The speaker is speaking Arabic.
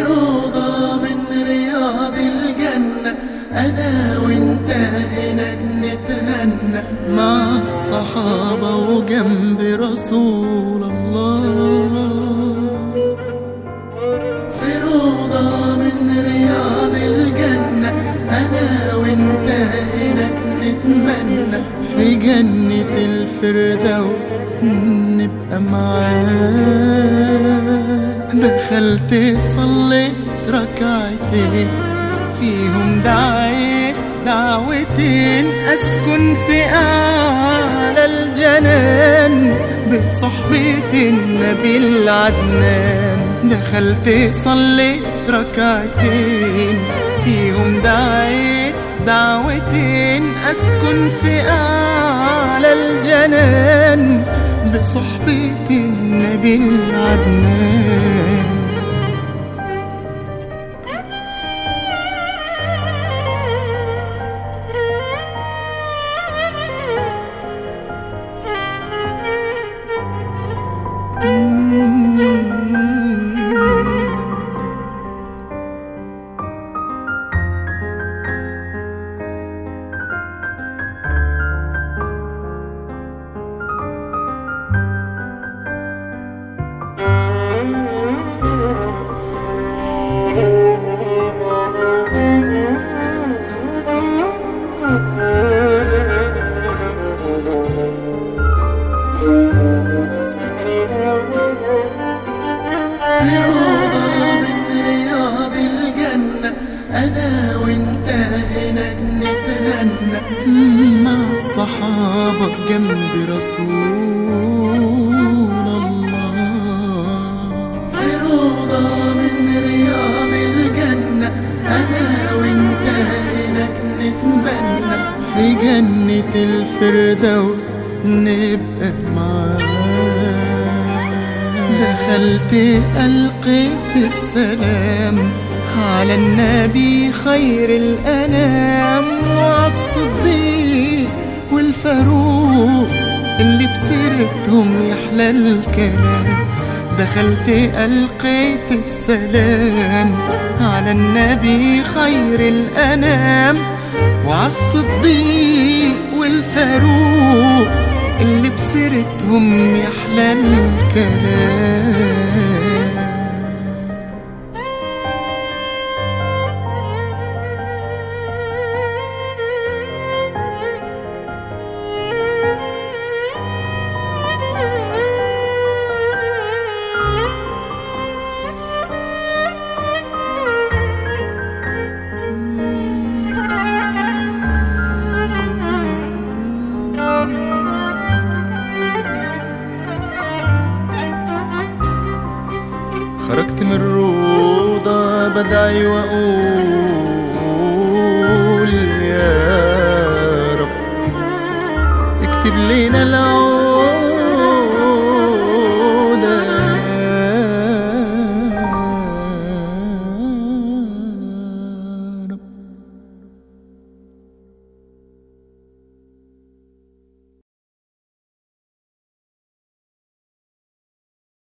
روضة من رياض الجنة، أنا وإنت هناك نتهنى مع الصحابة وجنب رسول الله. في روضة من رياض الجنة، أنا وإنت هناك نتمنى في جنة الفردوس نبقى معاه. دخلت صليت ركعتين فيهم دعيت دعوتين، أسكن في أعلى الجنان بصحبة النبي العدنان. دخلت صليت ركعتين فيهم دعيت دعوتين، أسكن في أعلى الجنان بصحبة النبي العدنان. في روضة من رياض الجنة، أنا وإنت هناك نتهنى مع الصحابة جنب رسول الله. في روضة من رياض الجنة، أنا وإنت هناك نتمنى في جنة الفردوس نبقى معاه. دخلت ألقيت السلام على النبي خير الأنام، والصديق والفاروق اللي بسيرتهم يحلى الكلام. دخلت ألقيت السلام على النبي خير الأنام، وعالصديق والفاروق اللي بسيرتهم يحلى الكلام. خرجت من الروضة بدعي وأقول يا رب اكتب لنا العود